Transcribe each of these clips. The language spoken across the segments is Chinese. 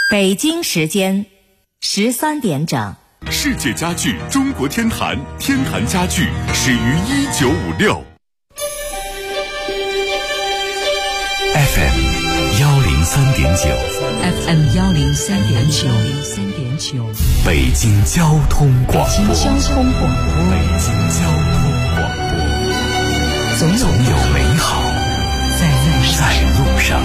北京时间13点整。 世界家具中国天坛，天坛家具始于1956。FM 103.9， 北京交通广播，总有美好在路上。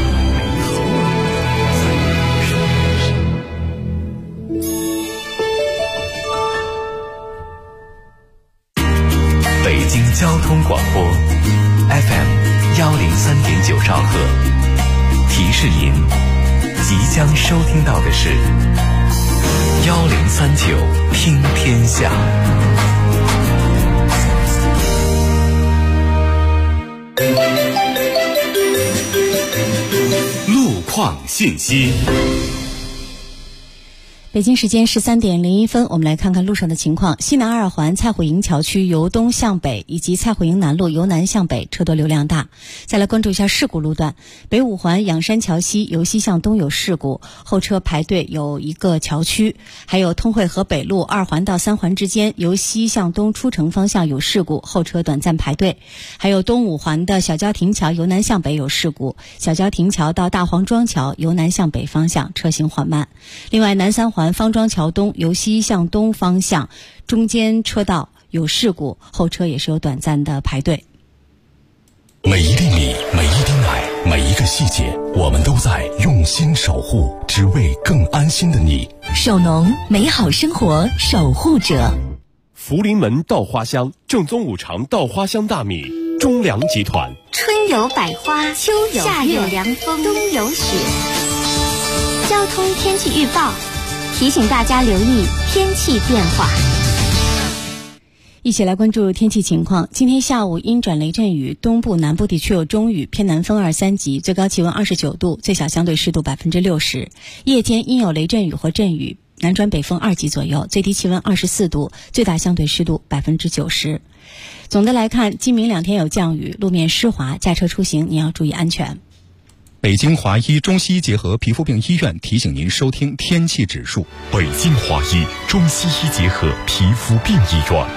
北京交通广播 FM 103.9兆赫，提示您即将收听到的是1039听天下。路况信息。 北京时间13点01分，我们来看看路上的情况。西南二环蔡虎营桥区由东向北以及蔡虎营南路由南向北车多流量大。再来关注一下事故路段，北五环仰山桥西由西向东有事故，后车排队有一个桥区。还有通惠河北路2环到3环之间由西向东出城方向有事故，后车短暂排队。还有东五环的小郊亭桥由南向北有事故，小郊亭桥到大黄庄桥由南向北方向车行缓慢。另外南三环方庄桥东由西向东方向中间车道有事故，后车也是有短暂的排队。 每一粒米，每一滴奶，每一个细节，我们都在用心守护，只为更安心的你。 守农，美好生活守护者。 福临门稻花香，正宗五常稻花香大米，中粮集团。 春有百花，秋有夏有凉风，冬有雪。交通天气预报提醒大家留意天气变化。 一起来关注天气情况。今天下午阴转雷阵雨，东部南部地区有中雨，偏南风2、3级，最高气温29度，最小相对湿度60%。夜间阴有雷阵雨或阵雨，南转北风2级左右，最低气温24度，最大相对湿度90%。总的来看，今明2天有降雨，路面湿滑，驾车出行你要注意安全。 北京华医中西医结合皮肤病医院提醒您收听天气指数。 北京华医中西医结合皮肤病医院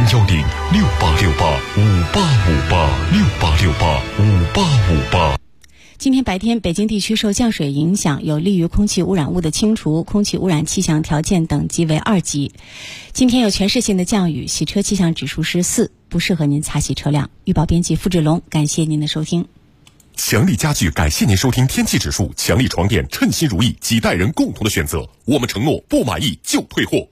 ，0868585858，68585858。 今天白天，北京地区受降水影响，有利于空气污染物的清除，空气污染气象条件等级为2级。今天有全市性的降雨，洗车气象指数是4，不适合您擦洗车辆。预报编辑付志龙，感谢您的收听。 强力家具感谢您收听天气指数。强力床垫，称心如意，几代人共同的选择。我们承诺不满意就退货。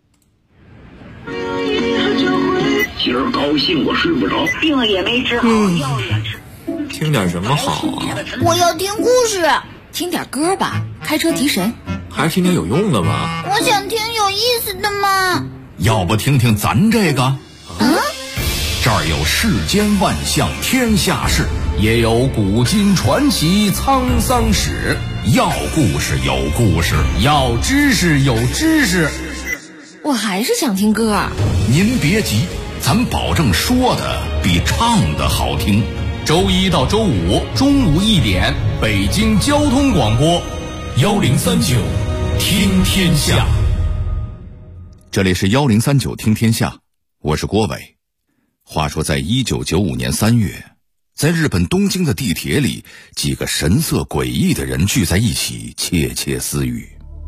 今儿高兴我睡不着， 病了也没治好，药也吃。 听点什么好啊？ 我要听故事。 听点歌吧，开车提神。 还是听点有用的吧。 我想听有意思的嘛。 要不听听咱这个？这儿有世间万象天下事，也有古今传奇沧桑史。要故事有故事，要知识有知识。 我还是想听歌。 您别急，咱保证说的比唱的好听。周一到周五中午1点，北京交通广播1039听天下。这里是1039听天下，我是郭伟。话说在1995年3月，在日本东京的地铁里，几个神色诡异的人聚在一起窃窃私语。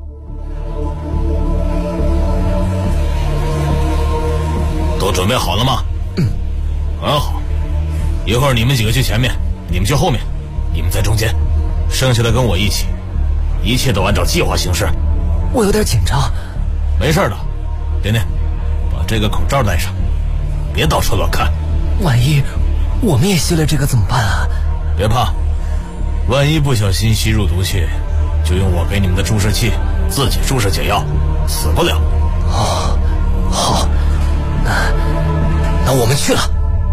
都准备好了吗？很好，一会儿你们几个去前面，你们去后面，你们在中间，剩下的跟我一起，一切都按照计划行事。 我有点紧张。 没事的，点点，把这个口罩戴上，别到处乱看。 万一我们也吸了这个怎么办啊？ 别怕，万一不小心吸入毒气，就用我给你们的注射器自己注射解药，死不了。 哦，好，那我们去了。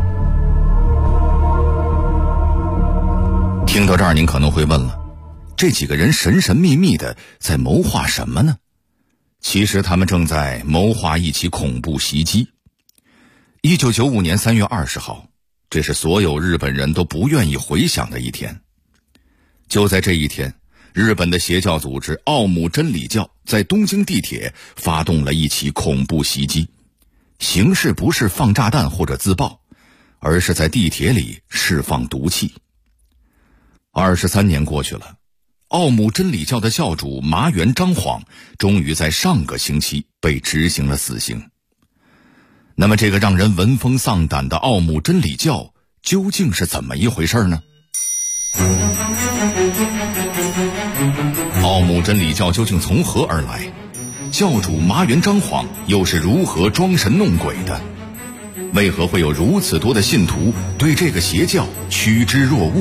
听到这儿，您可能会问了，这几个人神神秘秘的在谋划什么呢？其实他们正在谋划一起恐怖袭击。1995年3月20号，这是所有日本人都不愿意回想的一天。就在这一天， 日本的邪教组织奥姆真理教在东京地铁发动了一起恐怖袭击，形式不是放炸弹或者自爆，而是在地铁里释放毒气。23年过去了，奥姆真理教的教主麻原彰晃终于在上个星期被执行了死刑。那么这个让人闻风丧胆的奥姆真理教究竟是怎么一回事呢？奥姆真理教究竟从何而来？教主麻原彰晃又是如何装神弄鬼的？为何会有如此多的信徒对这个邪教趋之若鹜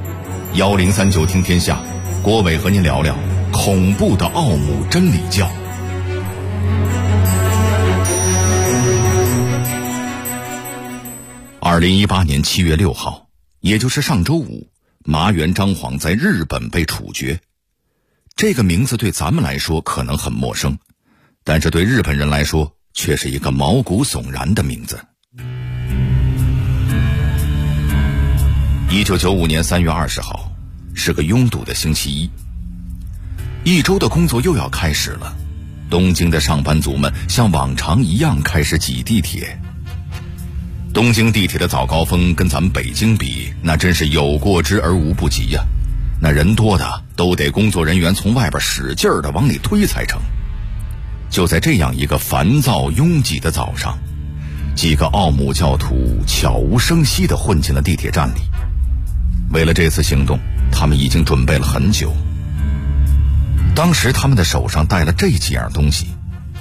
？1039听天下，郭伟和您聊聊恐怖的奥姆真理教。2018年7月6号，也就是上周五，麻原彰晃在日本被处决。这个名字对咱们来说可能很陌生，但是对日本人来说却是一个毛骨悚然的名字。1995年3月20号，是个拥堵的星期一。一周的工作又要开始了，东京的上班族们像往常一样开始挤地铁。东京地铁的早高峰跟咱们北京比，那真是有过之而无不及呀。那人多的都得工作人员从外边使劲的往里推才成。就在这样一个烦躁拥挤的早上，几个奥姆教徒悄无声息地混进了地铁站里。为了这次行动，他们已经准备了很久。当时他们的手上带了这几样东西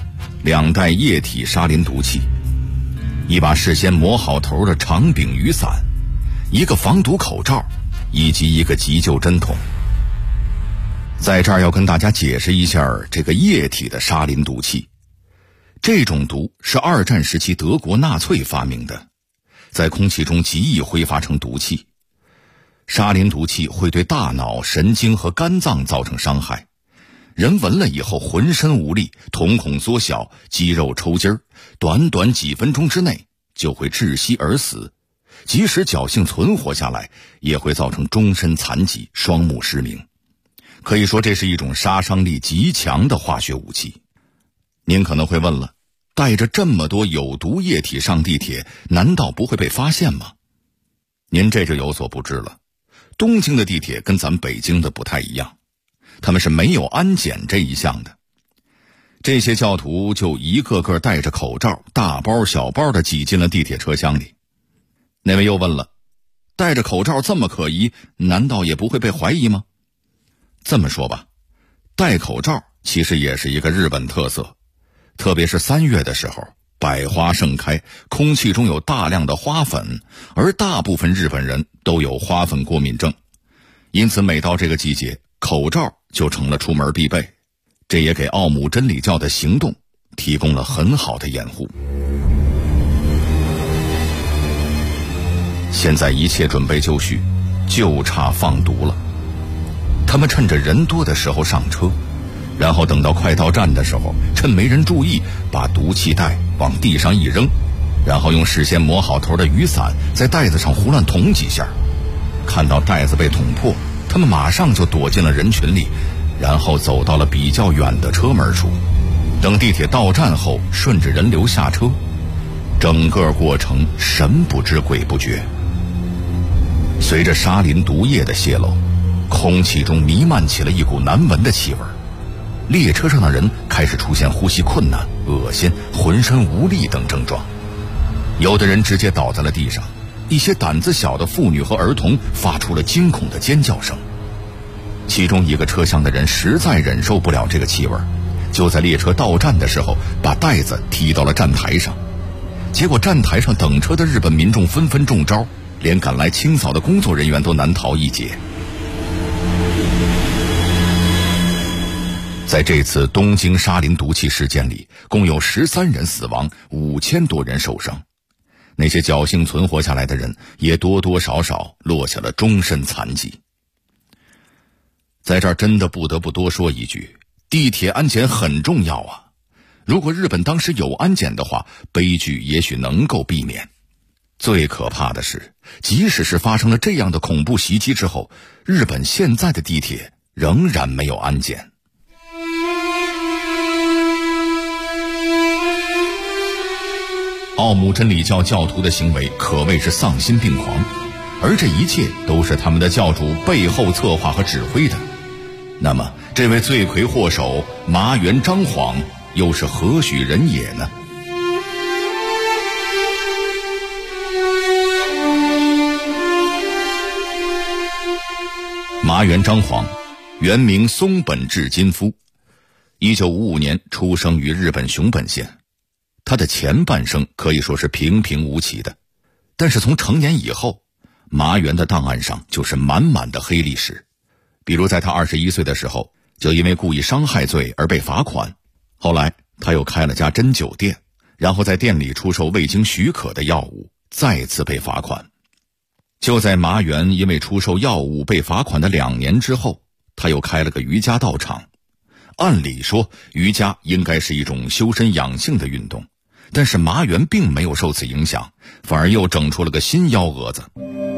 ：2袋液体沙林毒气，一把事先磨好头的长柄雨伞，一个防毒口罩，以及一个急救针筒。在这儿要跟大家解释一下这个液体的沙林毒气。这种毒是2战时期德国纳粹发明的，在空气中极易挥发成毒气。沙林毒气会对大脑、神经和肝脏造成伤害，人闻了以后浑身无力，瞳孔缩小，肌肉抽筋儿，短短几分钟之内就会窒息而死，即使侥幸存活下来，也会造成终身残疾、双目失明。可以说这是一种杀伤力极强的化学武器。您可能会问了，带着这么多有毒液体上地铁，难道不会被发现吗？您这就有所不知了。东京的地铁跟咱们北京的不太一样，他们是没有安检这一项的。这些教徒就一个个戴着口罩，大包小包的挤进了地铁车厢里。那位又问了，戴着口罩这么可疑，难道也不会被怀疑吗？这么说吧，戴口罩其实也是一个日本特色，特别是3月的时候，百花盛开，空气中有大量的花粉，而大部分日本人都有花粉过敏症，因此每到这个季节，口罩就成了出门必备。这也给奥姆真理教的行动提供了很好的掩护。现在一切准备就绪，就差放毒了。他们趁着人多的时候上车，然后等到快到站的时候，趁没人注意，把毒气袋往地上一扔，然后用事先磨好头的雨伞在袋子上胡乱捅几下。看到袋子被捅破，他们马上就躲进了人群里，然后走到了比较远的车门处。等地铁到站后，顺着人流下车，整个过程神不知鬼不觉。随着沙林毒液的泄漏，空气中弥漫起了一股难闻的气味。列车上的人开始出现呼吸困难、恶心、浑身无力等症状，有的人直接倒在了地上，一些胆子小的妇女和儿童发出了惊恐的尖叫声。其中一个车厢的人实在忍受不了这个气味，就在列车到站的时候把袋子踢到了站台上，结果站台上等车的日本民众纷纷中招，连赶来清扫的工作人员都难逃一劫。在这次东京沙林毒气事件里，共有13人死亡，5000多人受伤。那些侥幸存活下来的人也多多少少落下了终身残疾。在这儿真的不得不多说一句，地铁安检很重要啊！如果日本当时有安检的话，悲剧也许能够避免。最可怕的是，即使是发生了这样的恐怖袭击之后，日本现在的地铁仍然没有安检。奥姆真理教教徒的行为可谓是丧心病狂，而这一切都是他们的教主背后策划和指挥的。那么这位罪魁祸首麻原彰晃又是何许人也呢？麻原彰晃原名松本智金夫，1955年出生于日本熊本县。他的前半生可以说是平平无奇的，但是从成年以后，麻原的档案上就是满满的黑历史。比如在他21岁的时候，就因为故意伤害罪而被罚款。后来他又开了家针灸店，然后在店里出售未经许可的药物，再次被罚款。就在麻原因为出售药物被罚款的2年之后，他又开了个瑜伽道场。按理说瑜伽应该是一种修身养性的运动，但是麻原并没有受此影响，反而又整出了个新幺蛾子。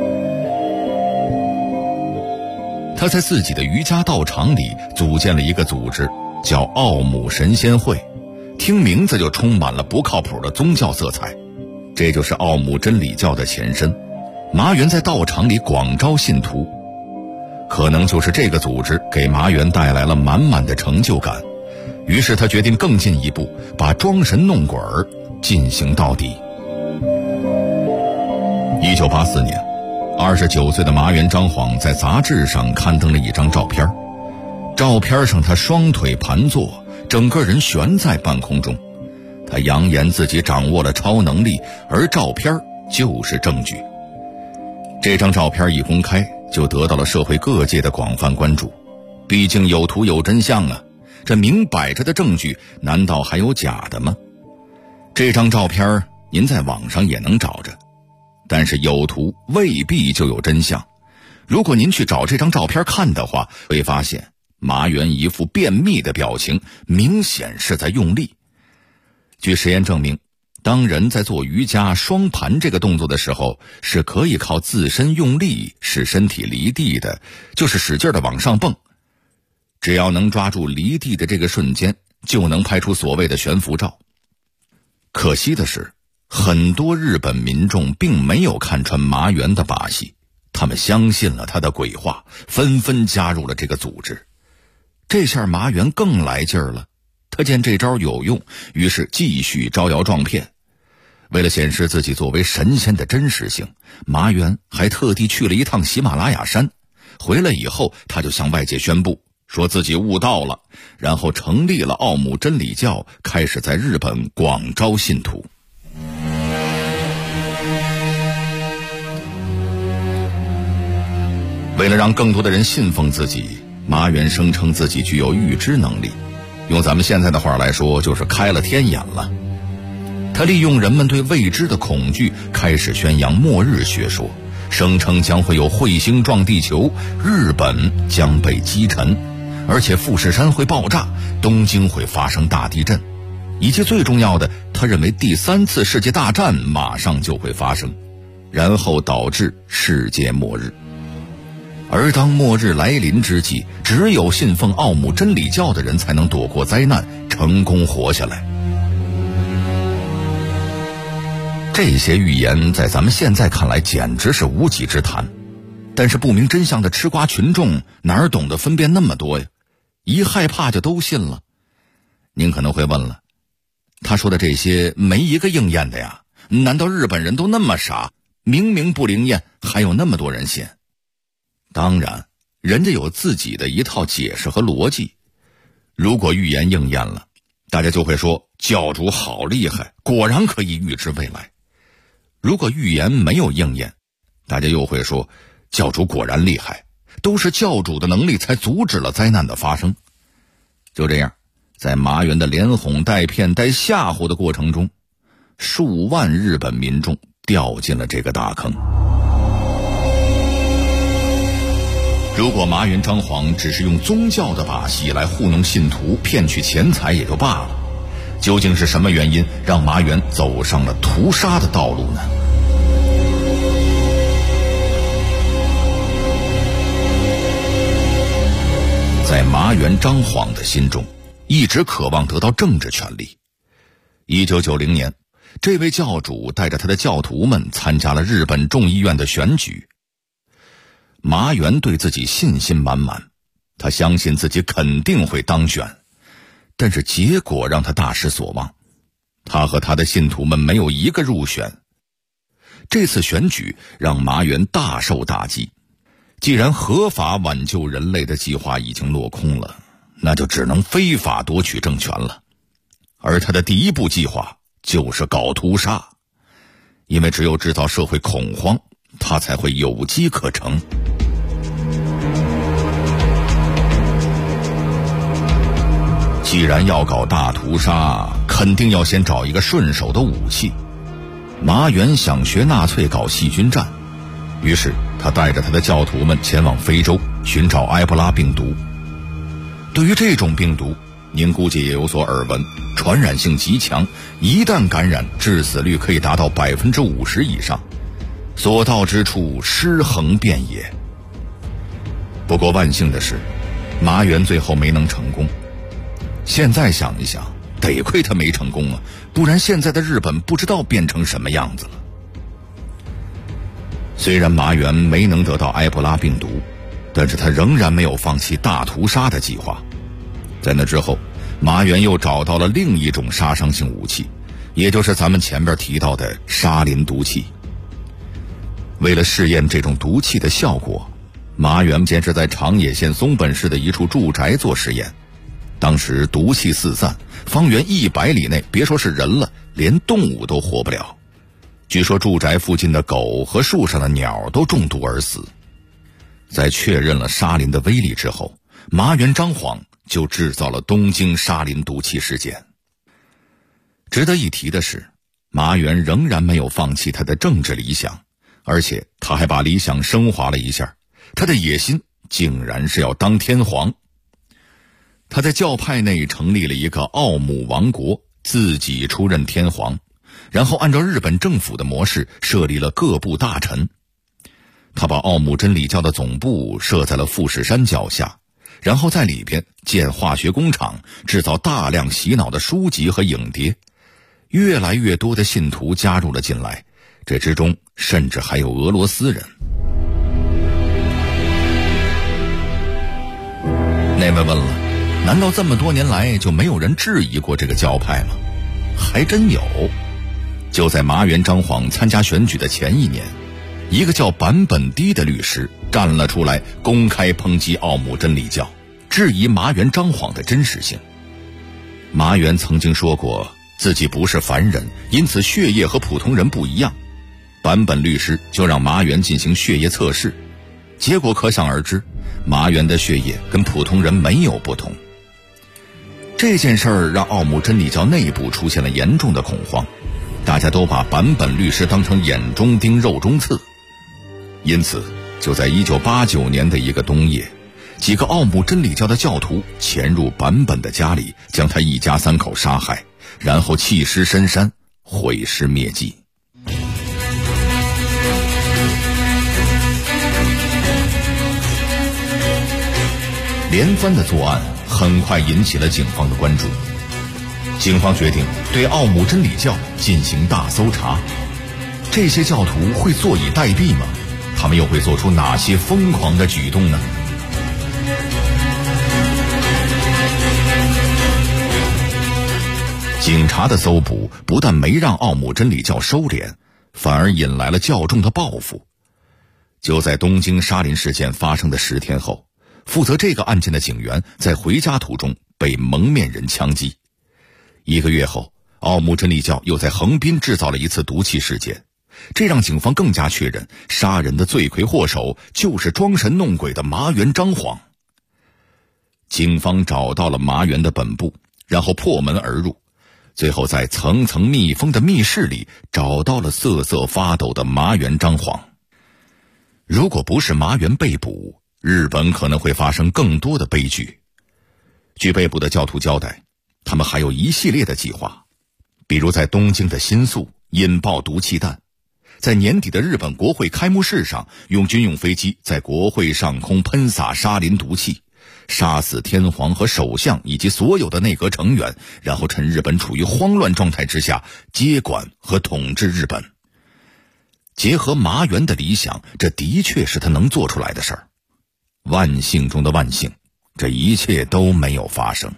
他在自己的瑜伽道场里组建了一个组织，叫奥姆神仙会，听名字就充满了不靠谱的宗教色彩。这就是奥姆真理教的前身。麻原在道场里广招信徒，可能就是这个组织给麻原带来了满满的成就感，于是他决定更进一步，把装神弄鬼进行到底。1984年，29岁的麻原彰晃在杂志上刊登了一张照片，照片上他双腿盘坐，整个人悬在半空中。他扬言自己掌握了超能力，而照片就是证据。这张照片一公开，就得到了社会各界的广泛关注。毕竟有图有真相啊，这明摆着的证据难道还有假的吗？这张照片您在网上也能找着，但是有图未必就有真相。如果您去找这张照片看的话，会发现麻原一副便秘的表情，明显是在用力。据实验证明，当人在做瑜伽双盘这个动作的时候，是可以靠自身用力使身体离地的，就是使劲的往上蹦。只要能抓住离地的这个瞬间，就能拍出所谓的悬浮照。可惜的是，很多日本民众并没有看穿麻原的把戏，他们相信了他的鬼话，纷纷加入了这个组织。这下麻原更来劲儿了，他见这招有用，于是继续招摇撞骗。为了显示自己作为神仙的真实性，麻原还特地去了一趟喜马拉雅山。回来以后，他就向外界宣布说自己悟道了，然后成立了奥姆真理教，开始在日本广招信徒。为了让更多的人信奉自己，麻原声称自己具有预知能力，用咱们现在的话来说，就是开了天眼了。他利用人们对未知的恐惧，开始宣扬末日学说，声称将会有彗星撞地球，日本将被击沉，而且富士山会爆炸，东京会发生大地震，以及最重要的，他认为第3次世界大战马上就会发生，然后导致世界末日。而当末日来临之际，只有信奉奥姆真理教的人才能躲过灾难，成功活下来。这些预言在咱们现在看来简直是无稽之谈，但是不明真相的吃瓜群众哪懂得分辨那么多呀？一害怕就都信了。您可能会问了，他说的这些没一个应验的呀？难道日本人都那么傻？明明不灵验，还有那么多人信？当然，人家有自己的一套解释和逻辑。如果预言应验了，大家就会说教主好厉害，果然可以预知未来。如果预言没有应验，大家又会说教主果然厉害，都是教主的能力才阻止了灾难的发生。就这样，在麻原的连哄带骗带吓唬的过程中，数万日本民众掉进了这个大坑。如果麻原彰晃只是用宗教的把戏来糊弄信徒，骗取钱财也就罢了，究竟是什么原因让麻原走上了屠杀的道路呢？ 麻原彰晃的心中，一直渴望得到政治权利。1990年，这位教主带着他的教徒们参加了日本众议院的选举。麻原对自己信心满满，他相信自己肯定会当选，但是结果让他大失所望，他和他的信徒们没有一个入选。这次选举让麻原大受打击，既然合法挽救人类的计划已经落空了，那就只能非法夺取政权了。而他的第一步计划就是搞屠杀，因为只有制造社会恐慌，他才会有机可乘。既然要搞大屠杀，肯定要先找一个顺手的武器。麻原想学纳粹搞细菌战，于是他带着他的教徒们前往非洲寻找埃博拉病毒。对于这种病毒，您估计也有所耳闻，传染性极强，一旦感染，致死率可以达到50%以上，所到之处尸横遍野。不过万幸的是，麻原最后没能成功。现在想一想，得亏他没成功啊，不然现在的日本不知道变成什么样子了。虽然麻原没能得到埃博拉病毒，但是他仍然没有放弃大屠杀的计划。在那之后，麻原又找到了另一种杀伤性武器，也就是咱们前面提到的沙林毒气。为了试验这种毒气的效果，麻原先是在长野县松本市的一处住宅做实验。当时毒气四散，方圆100里内别说是人了，连动物都活不了。据说住宅附近的狗和树上的鸟都中毒而死。在确认了沙林的威力之后，麻原彰晃就制造了东京沙林毒气事件。值得一提的是，麻原仍然没有放弃他的政治理想，而且他还把理想升华了一下，他的野心竟然是要当天皇。他在教派内成立了一个奥姆王国，自己出任天皇，然后按照日本政府的模式设立了各部大臣。他把奥姆真理教的总部设在了富士山脚下，然后在里边建化学工厂，制造大量洗脑的书籍和影碟。越来越多的信徒加入了进来，这之中甚至还有俄罗斯人。那位问了，难道这么多年来就没有人质疑过这个教派吗？还真有。就在麻原彰晃参加选举的前一年，一个叫坂本堤的律师站了出来，公开抨击奥姆真理教，质疑麻原彰晃的真实性。麻原曾经说过自己不是凡人，因此血液和普通人不一样。坂本律师就让麻原进行血液测试，结果可想而知，麻原的血液跟普通人没有不同。这件事儿让奥姆真理教内部出现了严重的恐慌，大家都把坂本律师当成眼中钉肉中刺。因此就在1989年的一个冬夜，几个奥姆真理教的教徒潜入坂本的家里，将他一家3口杀害，然后弃尸深山，毁尸灭迹。连番的作案很快引起了警方的关注，警方决定对奥姆真理教进行大搜查。这些教徒会坐以待毙吗？他们又会做出哪些疯狂的举动呢？警察的搜捕不但没让奥姆真理教收敛，反而引来了教众的报复。就在东京沙林事件发生的10天后，负责这个案件的警员在回家途中被蒙面人枪击。1个月后，奥姆真理教又在横滨制造了一次毒气事件，这让警方更加确认杀人的罪魁祸首就是装神弄鬼的麻原彰晃。警方找到了麻原的本部，然后破门而入，最后在层层密封的密室里找到了瑟瑟发抖的麻原彰晃。如果不是麻原被捕，日本可能会发生更多的悲剧。据被捕的教徒交代，他们还有一系列的计划，比如在东京的新宿引爆毒气弹，在年底的日本国会开幕式上用军用飞机在国会上空喷洒沙林毒气， 杀死天皇和首相以及所有的内阁成员，然后趁日本处于慌乱状态之下接管和统治日本。结合麻原的理想，这的确是他能做出来的事儿。万幸中的万幸，这一切都没有发生。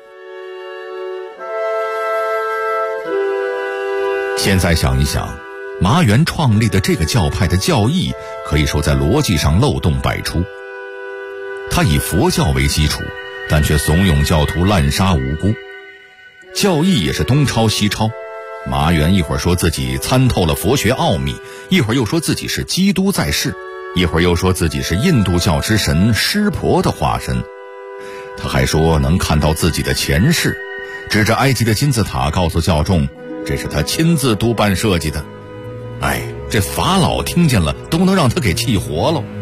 现在想一想，麻原创立的这个教派的教义可以说在逻辑上漏洞百出。他以佛教为基础，但却怂恿教徒滥杀无辜，教义也是东抄西抄。麻原一会儿说自己参透了佛学奥秘，一会儿又说自己是基督在世，一会儿又说自己是印度教之神湿婆的化身。他还说能看到自己的前世，指着埃及的金字塔告诉教众，这是他亲自督办设计的。这法老听见了都能让他给气活了。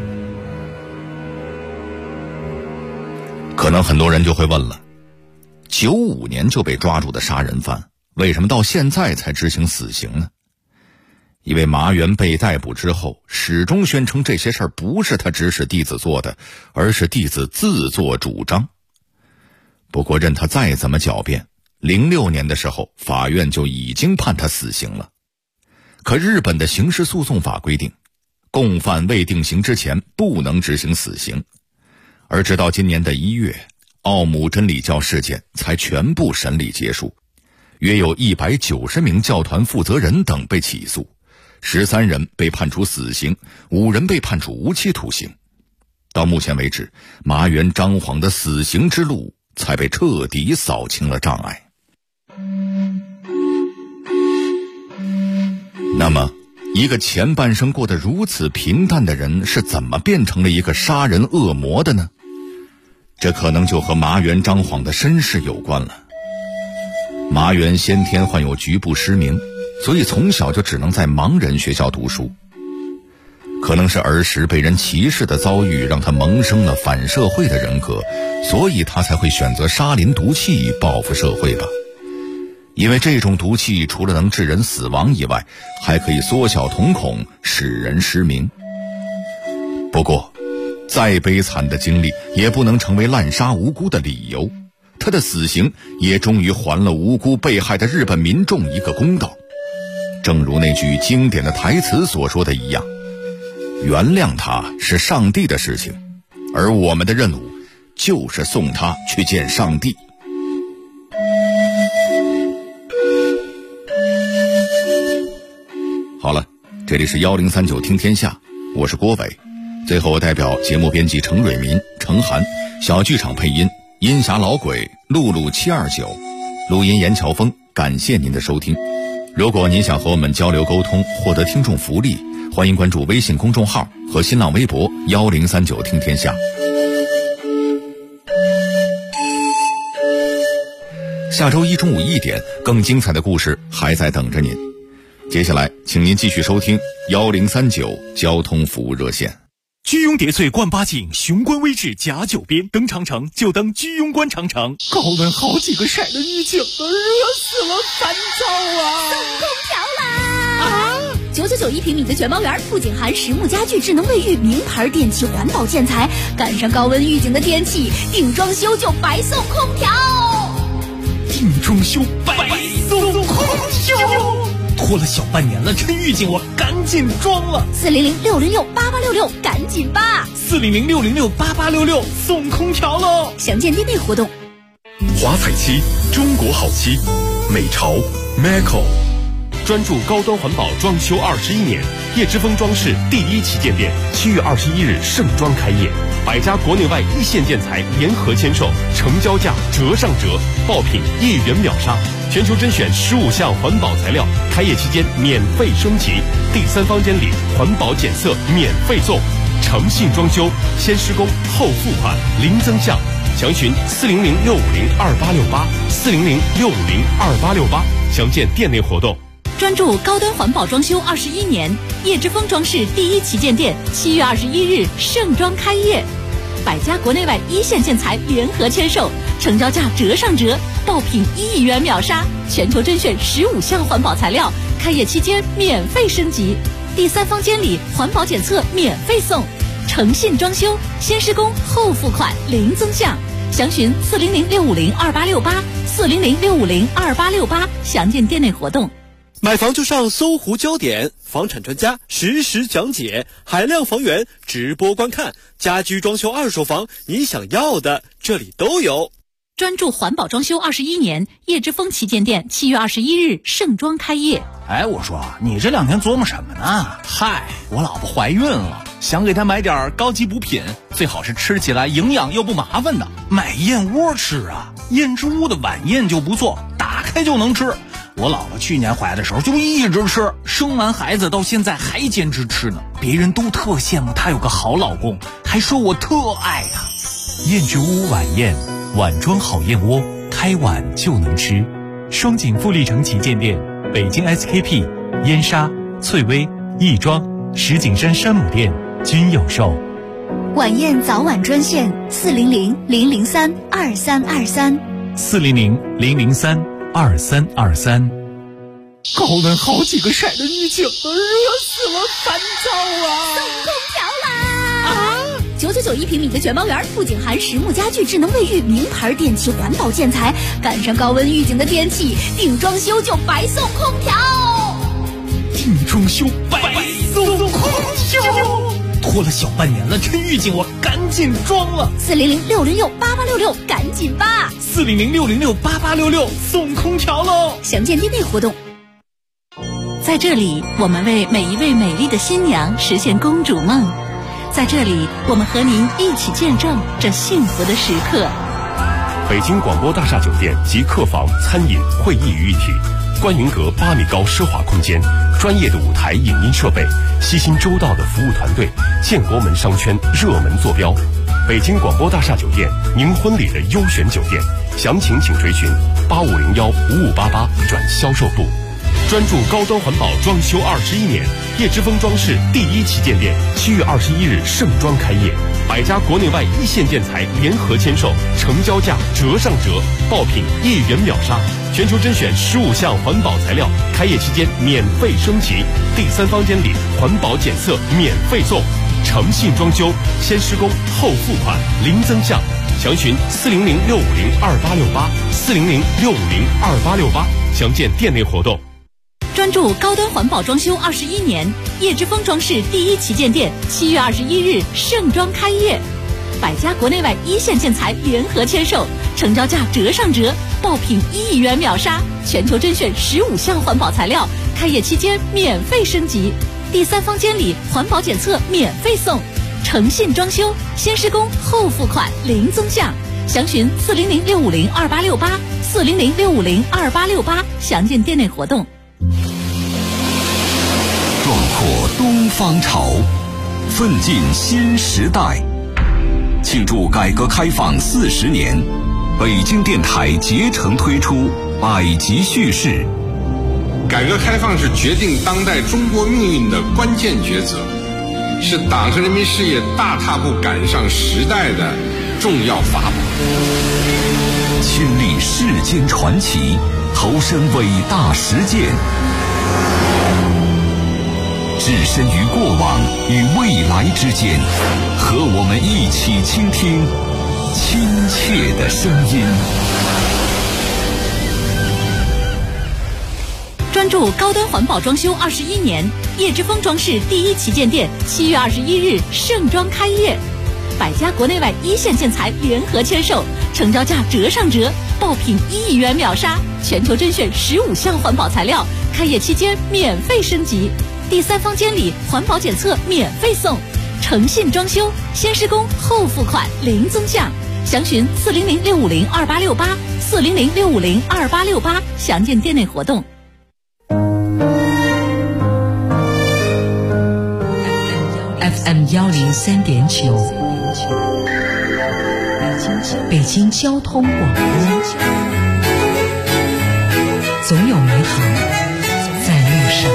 可能很多人就会问了，95年就被抓住的杀人犯，为什么到现在才执行死刑呢？因为麻原被逮捕之后，始终宣称这些事儿不是他指使弟子做的，而是弟子自作主张。不过任他再怎么狡辩，06年的时候，法院就已经判他死刑了。可日本的刑事诉讼法规定，共犯未定刑之前不能执行死刑。而直到今年的1月，奥姆真理教事件才全部审理结束，约有190名教团负责人等被起诉，13人被判处死刑，5人被判处无期徒刑。到目前为止，麻原彰晃的死刑之路才被彻底扫清了障碍。那么一个前半生过得如此平淡的人是怎么变成了一个杀人恶魔的呢？这可能就和麻原彰晃的身世有关了。麻原先天患有局部失明，所以从小就只能在盲人学校读书。可能是儿时被人歧视的遭遇让他萌生了反社会的人格，所以他才会选择沙林毒气报复社会吧。因为这种毒气除了能致人死亡以外，还可以缩小瞳孔，使人失明。不过再悲惨的经历也不能成为滥杀无辜的理由，他的死刑也终于还了无辜被害的日本民众一个公道。正如那句经典的台词所说的一样，原谅他是上帝的事情，而我们的任务就是送他去见上帝。好了，这里是1039听天下，我是郭伟。最后我代表节目编辑程蕊民、程涵，小剧场配音阴霞老鬼、露露729，录音严乔峰，感谢您的收听。如果您想和我们交流沟通，获得听众福利，欢迎关注微信公众号和新浪微博1039听天下。下周一中午1点，更精彩的故事还在等着您。接下来请您继续收听1039交通服务热线。 居庸叠翠冠八景，雄关微志甲9边，登长城就登居庸关长城。高温好几个晒的预警都热死了烦躁啊！ 送空调啦！999平米的全包园，不仅含实木家具、智能卫浴、名牌电器、环保建材，赶上高温预警的天气，定装修就白送空调。 定装修白送空调。拖了小半年了，这预警我赶紧装了。 400-606-8866，赶紧吧。 400-606-8866，送空调喽！ 详见店内活动。 华彩漆，中国好漆，美潮 Maco， 专注高端环保装修21年，叶之峰装饰第1旗舰店7月21日盛装开业，100家国内外一线建材联合签售，成交价折上折，爆品1元秒杀，全球甄选15项环保材料，开业期间免费升级，第3房间里环保检测免费送，诚信装修，先施工后付款，零增项，详询400-650-2868，400-650-2868，详见店内活动。 专注高端环保装修21年，叶之峰装饰第1旗舰店7月21日盛装开业，100家国内外一线建材联合签售，成交价折上折，爆品1元秒杀，全球甄选15项环保材料，开业期间免费升级，第3房间里环保检测免费送， 诚信装修，先施工后付款，零增项。详询400-650-2868，400-650-2868，详见店内活动。 买房就上搜狐焦点，房产专家实时讲解，海量房源直播观看，家居装修二手房，你想要的这里都有。 专注环保装修21年，叶之峰旗舰店7月21日盛装开业。 哎，我说你这2天琢磨什么呢？嗨，我老婆怀孕了，想给她买点高级补品，最好是吃起来营养又不麻烦的。买燕窝吃啊，燕之屋的晚宴就不错，打开就能吃。我姥姥去年怀的时候就一直吃，生完孩子到现在还坚持吃呢。别人都特羡慕她有个好老公，还说我特爱她。 燕之屋晚宴，碗装好燕窝，开碗就能吃。双井富力城旗舰店、北京 SKP、燕莎、翠微、亦庄、石景山山姆店均有售。 晚宴早晚专线400-003-2323。 400-003-2323。 高温好几个晒的预警，热死我，烦躁啊！ 送空调啦！999一平米的全包圆，不仅含实木家具、智能卫浴、名牌电器、环保建材，赶上高温预警的天气，订装修就白送空调。 订装修白送空调，拖了小半年了，这预警我赶紧装了。 400-606-8866，赶紧吧 ！400-606-8866，送空调喽！ 详见店内活动。 在这里，我们为每一位美丽的新娘实现公主梦。在这里，我们和您一起见证这幸福的时刻。 北京广播大厦酒店及客房、餐饮、会议于一体，观云阁8米高奢华空间，专业的舞台影音设备，悉心周到的服务团队，建国门商圈热门坐标。北京广播大厦酒店，您婚礼的优选酒店，详情请垂询8501-5588转销售部。专注高端环保装修21年，叶之峰装饰第1旗舰店7月21日盛装开业，100家国内外一线建材联合签售，成交价折上折，爆品1元秒杀，全球甄选15项环保材料，开业期间免费升级，第3房间里环保检测免费送，诚信装修，先施工后付款，零增项。详询400-650-2868，400-650-2868，详见店内活动。 专注高端环保装修21年，叶之峰装饰第1旗舰店7月21日盛装开业，100家国内外一线建材联合签售，成交价折上折，爆品1元秒杀，全球甄选15项环保材料，开业期间免费升级，第3房间里环保检测免费送，诚信装修，先施工后付款，零增项。详询400-650-2868，400-650-2868，详见店内活动。 壮阔东方潮，奋进新时代。庆祝改革开放40年，北京电台竭诚推出百集叙事。 改革开放是决定当代中国命运的关键抉择，是党和人民事业大踏步赶上时代的重要法宝。 亲历世间传奇，投身伟大实践，置身于过往与未来之间，和我们一起倾听亲切的声音。 专注高端环保装修21年，叶之峰装饰第1旗舰店7月21日盛装开业，100家国内外一线建材联合签售，成交价折上折，爆品1元秒杀，全球甄选15项环保材料，开业期间免费升级，第3房间里环保检测免费送，诚信装修，先施工后付款，零增项。详询400-650-2868，400-650-2868，详见店内活动。 FM 103.9，北京交通广播，总有美好在路上。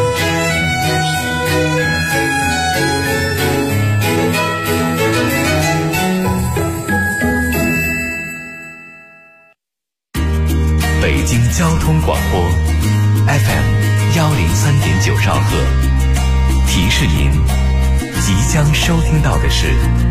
北京交通广播 FM 103.9兆赫，提示您即将收听到的是